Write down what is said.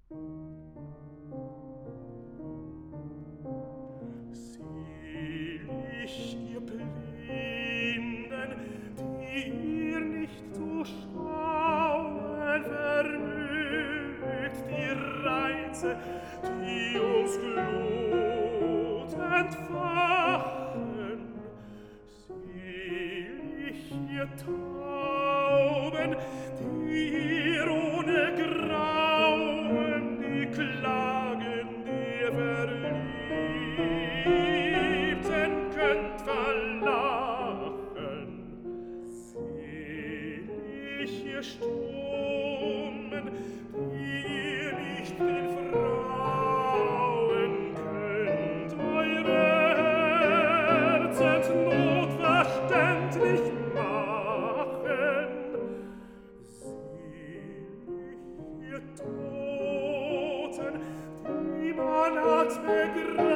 Selig ihr Blinden, die ihr nicht zu schauen vermögt, die Reize, die uns Glut entfachen. Selig ihr Tauben, die ihr ohne Grauen die Klagen der Verliebten könnt verlachen. Selig ihr Stummen, die ihr nicht den Frauen könnt eure Herzensnot verständlich machen. Selig ihr Toten, die man hat begraben,